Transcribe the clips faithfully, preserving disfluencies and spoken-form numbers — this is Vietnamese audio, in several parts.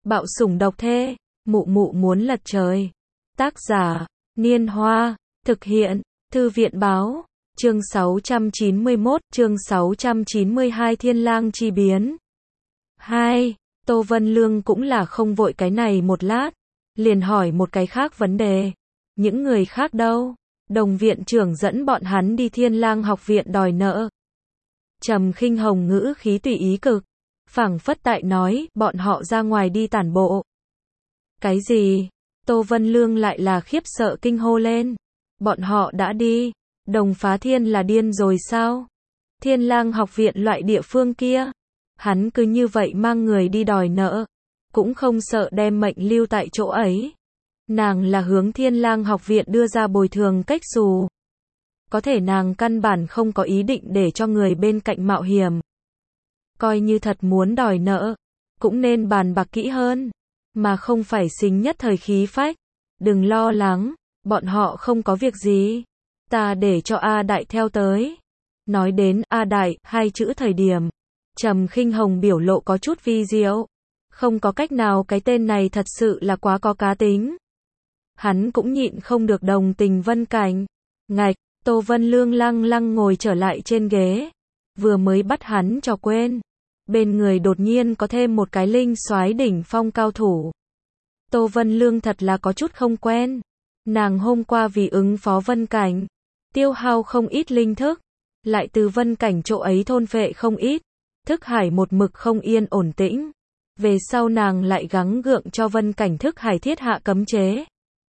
Bạo sủng độc thê, mụ mụ muốn lật trời. Tác giả, Niên Hoa, thực hiện, Thư viện báo, chương sáu trăm chín mươi mốt, chương sáu trăm chín mươi hai Thiên Lang chi biến. hai. Tô Vân Lương cũng là không vội cái này một lát, liền hỏi một cái khác vấn đề. Những người khác đâu? Đồng viện trưởng dẫn bọn hắn đi Thiên Lang học viện đòi nợ. Trầm Khinh Hồng ngữ khí tùy ý cực, phảng phất tại nói, bọn họ ra ngoài đi tản bộ. Cái gì? Tô Vân Lương lại là khiếp sợ kinh hô lên. Bọn họ đã đi? Đồng Phá Thiên là điên rồi sao? Thiên Lang học viện loại địa phương kia, hắn cứ như vậy mang người đi đòi nợ, cũng không sợ đem mệnh lưu tại chỗ ấy. Nàng là hướng Thiên Lang học viện đưa ra bồi thường cách xù. Có thể nàng căn bản không có ý định để cho người bên cạnh mạo hiểm. Coi như thật muốn đòi nợ, cũng nên bàn bạc kỹ hơn, mà không phải xính nhất thời khí phách. Đừng lo lắng, bọn họ không có việc gì. Ta để cho A Đại theo tới. Nói đến A Đại, hai chữ thời điểm, Trầm Khinh Hồng biểu lộ có chút vi diệu. Không có cách nào, cái tên này thật sự là quá có cá tính. Hắn cũng nhịn không được đồng tình Vân Cảnh. Ngạch, Tô Vân Lương lăng lăng ngồi trở lại trên ghế. Vừa mới bắt hắn cho quên. Bên người đột nhiên có thêm một cái linh soái đỉnh phong cao thủ. Tô Vân Lương thật là có chút không quen. Nàng hôm qua vì ứng phó Vân Cảnh, tiêu hao không ít linh thức, lại từ Vân Cảnh chỗ ấy thôn phệ không ít, thức hải một mực không yên ổn tĩnh. Về sau nàng lại gắng gượng cho Vân Cảnh thức hải thiết hạ cấm chế.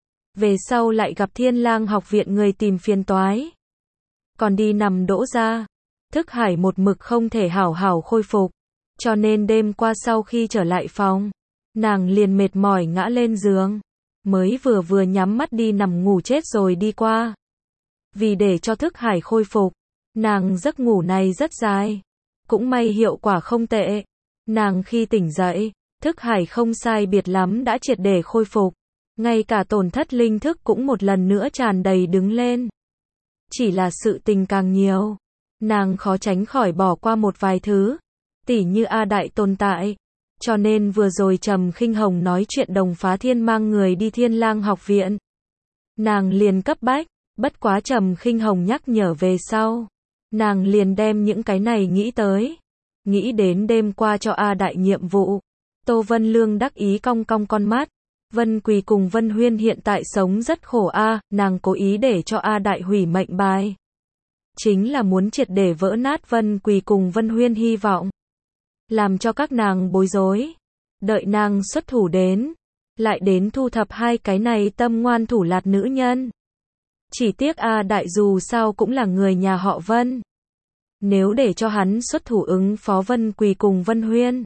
Về sau lại gặp Thiên Lang học viện người tìm phiền toái. Còn đi nằm đỗ ra, thức hải một mực không thể hảo hảo khôi phục. Cho nên đêm qua sau khi trở lại phòng, nàng liền mệt mỏi ngã lên giường. Mới vừa vừa nhắm mắt đi nằm ngủ chết rồi đi qua. Vì để cho thức hải khôi phục, nàng giấc ngủ này rất dài. Cũng may hiệu quả không tệ. Nàng khi tỉnh dậy, thức hải không sai biệt lắm đã triệt để khôi phục. Ngay cả tổn thất linh thức cũng một lần nữa tràn đầy đứng lên. Chỉ là sự tình càng nhiều, nàng khó tránh khỏi bỏ qua một vài thứ, tỉ như A Đại tồn tại. Cho nên vừa rồi Trầm Khinh Hồng nói chuyện Đồng Phá Thiên mang người đi Thiên Lang học viện, nàng liền cấp bách. Bất quá Trầm Khinh Hồng nhắc nhở về sau, nàng liền đem những cái này nghĩ tới. Nghĩ đến đêm qua cho A Đại nhiệm vụ, Tô Vân Lương đắc ý cong cong con mắt. Vân Quỳ cùng Vân Huyên hiện tại sống rất khổ a, nàng cố ý để cho A Đại hủy mệnh bài. Chính là muốn triệt để vỡ nát Vân Quỳ cùng Vân Huyên hy vọng. Làm cho các nàng bối rối. Đợi nàng xuất thủ đến, lại đến thu thập hai cái này tâm ngoan thủ lạt nữ nhân. Chỉ tiếc A Đại dù sao cũng là người nhà họ Vân. Nếu để cho hắn xuất thủ ứng phó Vân Quỳ cùng Vân Huyên,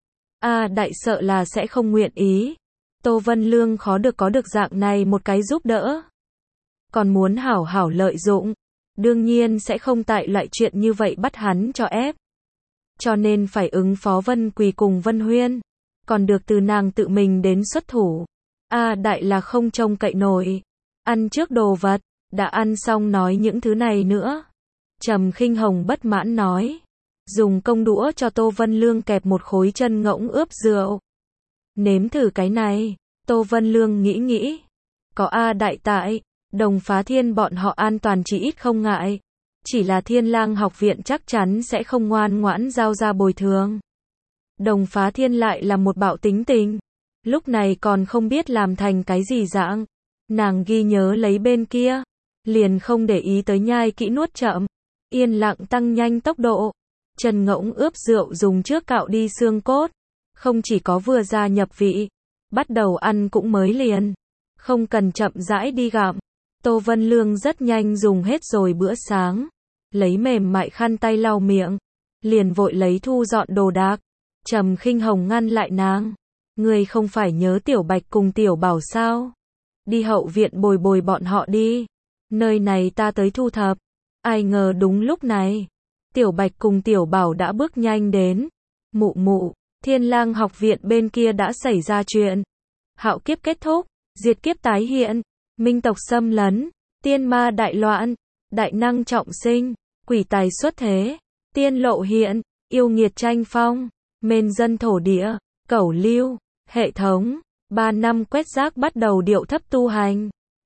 A Đại sợ là sẽ không nguyện ý. Tô Vân Lương khó được có được dạng này một cái giúp đỡ. Còn muốn hảo hảo lợi dụng, đương nhiên sẽ không tại loại chuyện như vậy bắt hắn cho ép. Cho nên phải ứng phó Vân Quỳ cùng Vân Huyên, còn được từ nàng tự mình đến xuất thủ. A Đại là không trông cậy nổi. Ăn trước đồ vật, đã ăn xong nói những thứ này nữa. Trầm Khinh Hồng bất mãn nói. Dùng công đũa cho Tô Vân Lương kẹp một khối chân ngỗng ướp rượu. Nếm thử cái này. Tô Vân Lương nghĩ nghĩ. Có A Đại tại, Đồng Phá Thiên bọn họ an toàn chỉ ít không ngại. Chỉ là Thiên Lang học viện chắc chắn sẽ không ngoan ngoãn giao ra bồi thường. Đồng Phá Thiên lại là một bạo tính tình. Lúc này còn không biết làm thành cái gì dạng. Nàng ghi nhớ lấy bên kia. Liền không để ý tới nhai kỹ nuốt chậm. Yên lặng tăng nhanh tốc độ. Chân ngỗng ướp rượu dùng trước cạo đi xương cốt. Không chỉ có vừa ra nhập vị, bắt đầu ăn cũng mới liền. Không cần chậm rãi đi gặm. Tô Vân Lương rất nhanh dùng hết rồi bữa sáng. Lấy mềm mại khăn tay lau miệng. Liền vội lấy thu dọn đồ đạc. Trầm Khinh Hồng ngăn lại nàng. Ngươi không phải nhớ Tiểu Bạch cùng Tiểu Bảo sao? Đi hậu viện bồi bồi bọn họ đi. Nơi này ta tới thu thập. Ai ngờ đúng lúc này, Tiểu Bạch cùng Tiểu Bảo đã bước nhanh đến. Mụ mụ, Thiên Lang học viện bên kia đã xảy ra chuyện. Hạo kiếp kết thúc, diệt kiếp tái hiện, minh tộc xâm lấn, tiên ma đại loạn, đại năng trọng sinh, quỷ tài xuất thế, tiên lộ hiện, yêu nghiệt tranh phong, mên dân thổ địa, cẩu lưu, Hệ thống, ba năm quét rác bắt đầu điệu thấp tu hành.